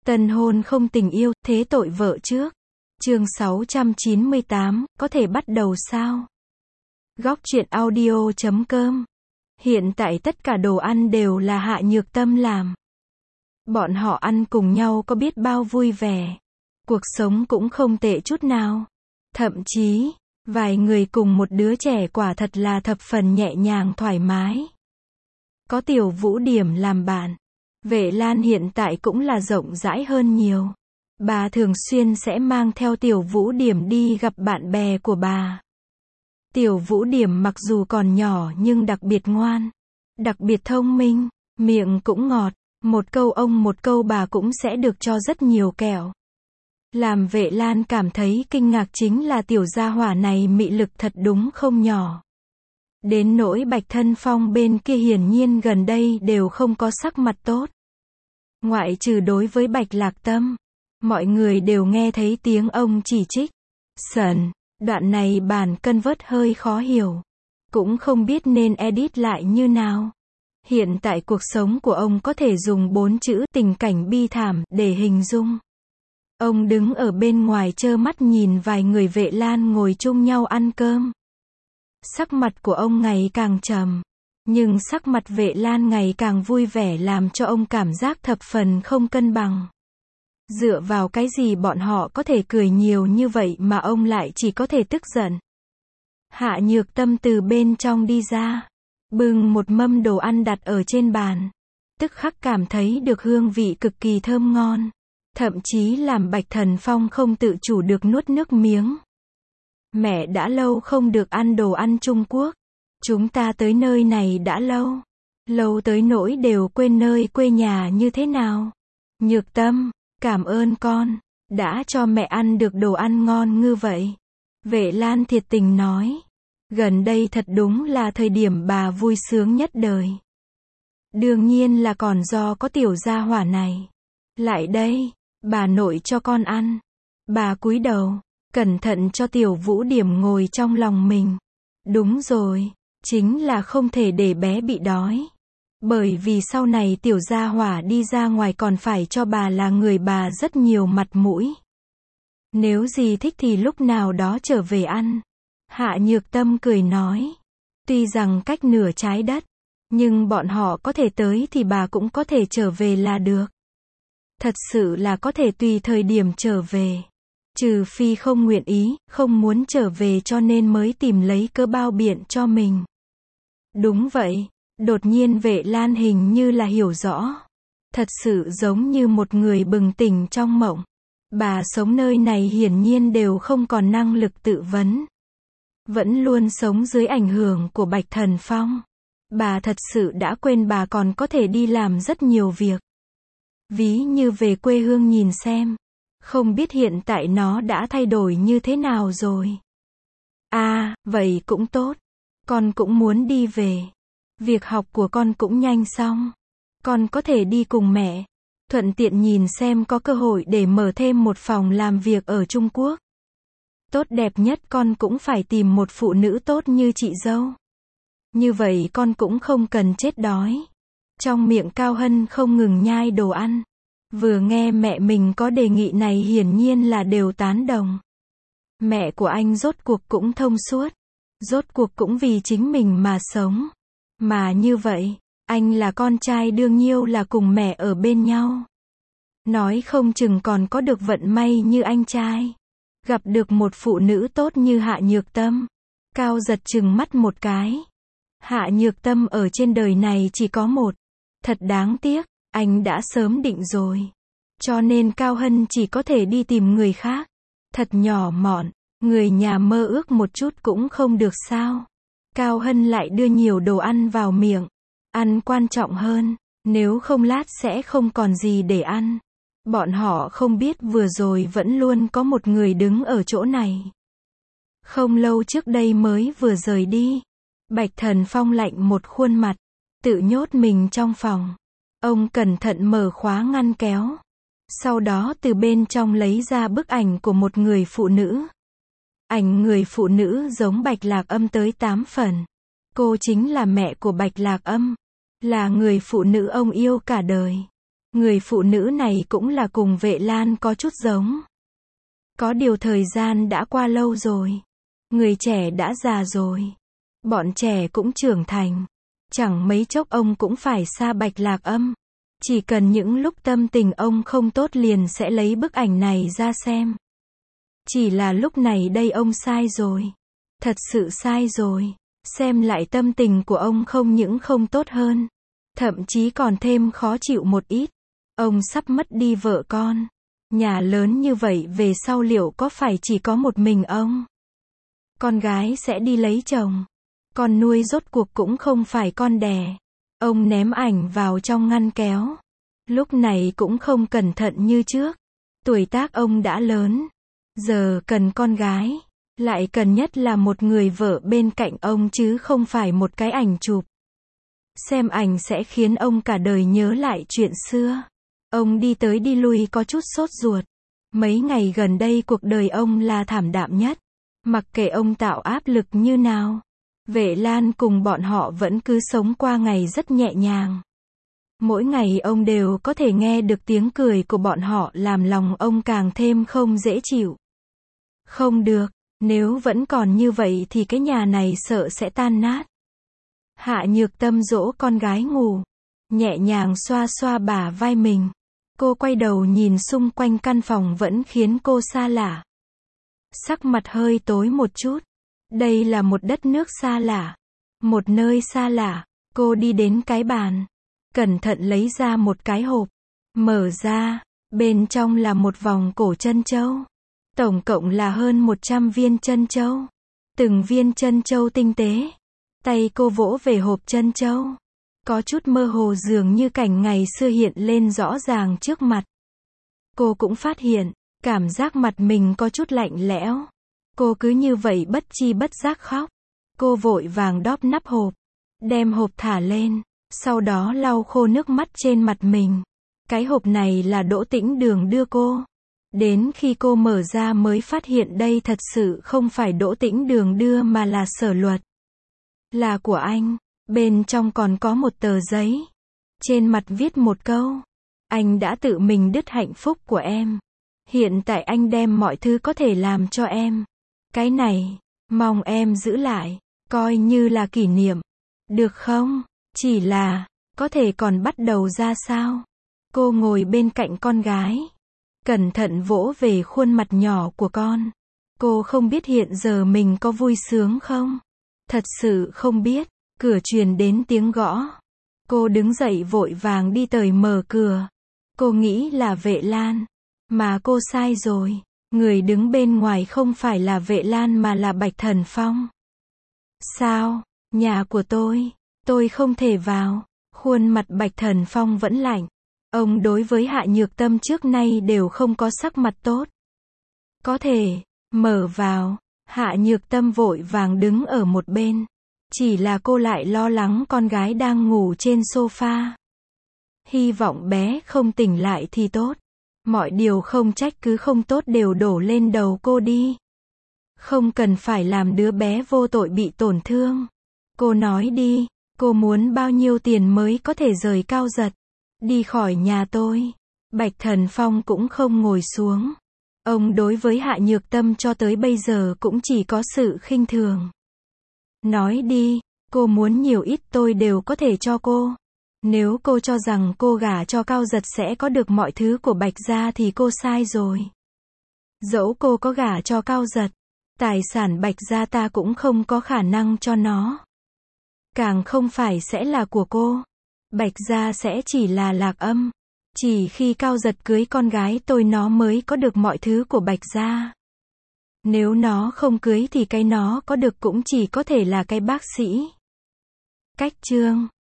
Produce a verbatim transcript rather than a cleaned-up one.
Tân hôn không tình yêu, thế tội vợ trước. Chương sáu trăm chín mươi tám, có thể bắt đầu sao? Góc truyện audio chấm com. Hiện tại tất cả đồ ăn đều là Hạ Nhược Tâm làm. Bọn họ ăn cùng nhau có biết bao vui vẻ. Cuộc sống cũng không tệ chút nào. Thậm chí, vài người cùng một đứa trẻ quả thật là thập phần nhẹ nhàng thoải mái. Có Tiểu Vũ Điểm làm bạn. Vệ Lan hiện tại cũng là rộng rãi hơn nhiều. Bà thường xuyên sẽ mang theo Tiểu Vũ Điểm đi gặp bạn bè của bà. Tiểu Vũ Điểm mặc dù còn nhỏ nhưng đặc biệt ngoan, đặc biệt thông minh, miệng cũng ngọt, một câu ông một câu bà cũng sẽ được cho rất nhiều kẹo. Làm Vệ Lan cảm thấy kinh ngạc chính là tiểu gia hỏa này mị lực thật đúng không nhỏ. Đến nỗi Bạch Thân Phong bên kia hiển nhiên gần đây đều không có sắc mặt tốt. Ngoại trừ đối với Bạch Lạc Tâm, mọi người đều nghe thấy tiếng ông chỉ trích. Sần, đoạn này bản cân vớt hơi khó hiểu. Cũng không biết nên edit lại như nào. Hiện tại cuộc sống của ông có thể dùng bốn chữ tình cảnh bi thảm để hình dung. Ông đứng ở bên ngoài trơ mắt nhìn vài người Vệ Lan ngồi chung nhau ăn cơm. Sắc mặt của ông ngày càng trầm, nhưng sắc mặt Vệ Lan ngày càng vui vẻ làm cho ông cảm giác thập phần không cân bằng. Dựa vào cái gì bọn họ có thể cười nhiều như vậy mà ông lại chỉ có thể tức giận. Hạ Nhược Tâm từ bên trong đi ra, bưng một mâm đồ ăn đặt ở trên bàn. Tức khắc cảm thấy được hương vị cực kỳ thơm ngon. Thậm chí làm Bạch Thần Phong không tự chủ được nuốt nước miếng. Mẹ đã lâu không được ăn đồ ăn Trung Quốc. Chúng ta tới nơi này đã lâu. Lâu tới nỗi đều quên nơi quê nhà như thế nào. Nhược Tâm, cảm ơn con, đã cho mẹ ăn được đồ ăn ngon như vậy. Vệ Lan thiệt tình nói. Gần đây thật đúng là thời điểm bà vui sướng nhất đời. Đương nhiên là còn do có tiểu gia hỏa này. Lại đây, bà nội cho con ăn. Bà cúi đầu, cẩn thận cho Tiểu Vũ Điểm ngồi trong lòng mình. Đúng rồi, chính là không thể để bé bị đói. Bởi vì sau này tiểu gia hỏa đi ra ngoài còn phải cho bà là người bà rất nhiều mặt mũi. Nếu gì thích thì lúc nào đó trở về ăn. Hạ Nhược Tâm cười nói. Tuy rằng cách nửa trái đất, nhưng bọn họ có thể tới thì bà cũng có thể trở về là được. Thật sự là có thể tùy thời điểm trở về. Trừ phi không nguyện ý, không muốn trở về cho nên mới tìm lấy cớ bao biện cho mình. Đúng vậy, đột nhiên Vệ Lan hình như là hiểu rõ. Thật sự giống như một người bừng tỉnh trong mộng. Bà sống nơi này hiển nhiên đều không còn năng lực tự vấn. Vẫn luôn sống dưới ảnh hưởng của Bạch Thần Phong. Bà thật sự đã quên bà còn có thể đi làm rất nhiều việc. Ví như về quê hương nhìn xem. Không biết hiện tại nó đã thay đổi như thế nào rồi. À, vậy cũng tốt. Con cũng muốn đi về. Việc học của con cũng nhanh xong. Con có thể đi cùng mẹ. Thuận tiện nhìn xem có cơ hội để mở thêm một phòng làm việc ở Trung Quốc. Tốt đẹp nhất con cũng phải tìm một phụ nữ tốt như chị dâu. Như vậy con cũng không cần chết đói. Trong miệng Cao Hân không ngừng nhai đồ ăn. Vừa nghe mẹ mình có đề nghị này hiển nhiên là đều tán đồng. Mẹ của anh rốt cuộc cũng thông suốt. Rốt cuộc cũng vì chính mình mà sống. Mà như vậy, anh là con trai đương nhiêu là cùng mẹ ở bên nhau. Nói không chừng còn có được vận may như anh trai. Gặp được một phụ nữ tốt như Hạ Nhược Tâm. Cao giật chừng mắt một cái. Hạ Nhược Tâm ở trên đời này chỉ có một. Thật đáng tiếc, anh đã sớm định rồi. Cho nên Cao Hân chỉ có thể đi tìm người khác. Thật nhỏ mọn, người nhà mơ ước một chút cũng không được sao. Cao Hân lại đưa nhiều đồ ăn vào miệng. Ăn quan trọng hơn, nếu không lát sẽ không còn gì để ăn. Bọn họ không biết vừa rồi vẫn luôn có một người đứng ở chỗ này. Không lâu trước đây mới vừa rời đi. Bạch Thần Phong lạnh một khuôn mặt, tự nhốt mình trong phòng. Ông cẩn thận mở khóa ngăn kéo. Sau đó từ bên trong lấy ra bức ảnh của một người phụ nữ. Ảnh người phụ nữ giống Bạch Lạc Âm tới tám phần. Cô chính là mẹ của Bạch Lạc Âm. Là người phụ nữ ông yêu cả đời. Người phụ nữ này cũng là cùng Vệ Lan có chút giống. Có điều thời gian đã qua lâu rồi. Người trẻ đã già rồi. Bọn trẻ cũng trưởng thành. Chẳng mấy chốc ông cũng phải xa Bạch Lạc Âm. Chỉ cần những lúc tâm tình ông không tốt liền sẽ lấy bức ảnh này ra xem. Chỉ là lúc này đây ông sai rồi. Thật sự sai rồi. Xem lại tâm tình của ông không những không tốt hơn. Thậm chí còn thêm khó chịu một ít. Ông sắp mất đi vợ con. Nhà lớn như vậy về sau liệu có phải chỉ có một mình ông? Con gái sẽ đi lấy chồng. Con nuôi rốt cuộc cũng không phải con đẻ. Ông ném ảnh vào trong ngăn kéo. Lúc này cũng không cẩn thận như trước. Tuổi tác ông đã lớn. Giờ cần con gái. Lại cần nhất là một người vợ bên cạnh ông chứ không phải một cái ảnh chụp. Xem ảnh sẽ khiến ông cả đời nhớ lại chuyện xưa. Ông đi tới đi lui có chút sốt ruột. Mấy ngày gần đây cuộc đời ông là thảm đạm nhất. Mặc kệ ông tạo áp lực như nào. Vệ Lan cùng bọn họ vẫn cứ sống qua ngày rất nhẹ nhàng. Mỗi ngày ông đều có thể nghe được tiếng cười của bọn họ làm lòng ông càng thêm không dễ chịu. Không được, nếu vẫn còn như vậy thì cái nhà này sợ sẽ tan nát. Hạ Nhược Tâm dỗ con gái ngủ. Nhẹ nhàng xoa xoa bả vai mình. Cô quay đầu nhìn xung quanh căn phòng vẫn khiến cô xa lạ. Sắc mặt hơi tối một chút. Đây là một đất nước xa lạ. Một nơi xa lạ. Cô đi đến cái bàn. Cẩn thận lấy ra một cái hộp. Mở ra. Bên trong là một vòng cổ trân châu. Tổng cộng là hơn một trăm viên trân châu. Từng viên trân châu tinh tế. Tay cô vỗ về hộp trân châu. Có chút mơ hồ dường như cảnh ngày xưa hiện lên rõ ràng trước mặt. Cô cũng phát hiện, cảm giác mặt mình có chút lạnh lẽo. Cô cứ như vậy bất chi bất giác khóc. Cô vội vàng đóp nắp hộp. Đem hộp thả lên. Sau đó lau khô nước mắt trên mặt mình. Cái hộp này là Đỗ Tĩnh Đường đưa cô. Đến khi cô mở ra mới phát hiện đây thật sự không phải Đỗ Tĩnh Đường đưa mà là Sở Luật. Là của anh. Bên trong còn có một tờ giấy. Trên mặt viết một câu. Anh đã tự mình đứt hạnh phúc của em. Hiện tại anh đem mọi thứ có thể làm cho em. Cái này, mong em giữ lại. Coi như là kỷ niệm. Được không? Chỉ là, có thể còn bắt đầu ra sao? Cô ngồi bên cạnh con gái. Cẩn thận vỗ về khuôn mặt nhỏ của con. Cô không biết hiện giờ mình có vui sướng không? Thật sự không biết. Cửa truyền đến tiếng gõ. Cô đứng dậy vội vàng đi tới mở cửa. Cô nghĩ là Vệ Lan. Mà cô sai rồi. Người đứng bên ngoài không phải là Vệ Lan mà là Bạch Thần Phong. Sao? Nhà của tôi. Tôi không thể vào. Khuôn mặt Bạch Thần Phong vẫn lạnh. Ông đối với Hạ Nhược Tâm trước nay đều không có sắc mặt tốt. Có thể. Mở vào. Hạ Nhược Tâm vội vàng đứng ở một bên. Chỉ là cô lại lo lắng con gái đang ngủ trên sofa. Hy vọng bé không tỉnh lại thì tốt. Mọi điều không trách cứ không tốt đều đổ lên đầu cô đi. Không cần phải làm đứa bé vô tội bị tổn thương. Cô nói đi, cô muốn bao nhiêu tiền mới có thể rời Cao Giật. Đi khỏi nhà tôi. Bạch Thần Phong cũng không ngồi xuống. Ông đối với Hạ Nhược Tâm cho tới bây giờ cũng chỉ có sự khinh thường. Nói đi, cô muốn nhiều ít tôi đều có thể cho cô. Nếu cô cho rằng cô gả cho Cao Giật sẽ có được mọi thứ của Bạch gia thì cô sai rồi. Dẫu cô có gả cho Cao Giật, tài sản Bạch gia ta cũng không có khả năng cho nó. Càng không phải sẽ là của cô. Bạch gia sẽ chỉ là Lạc Âm. Chỉ khi Cao Giật cưới con gái tôi nó mới có được mọi thứ của Bạch gia. Nếu nó không cưới thì cái nó có được cũng chỉ có thể là cái bác sĩ. Cách chương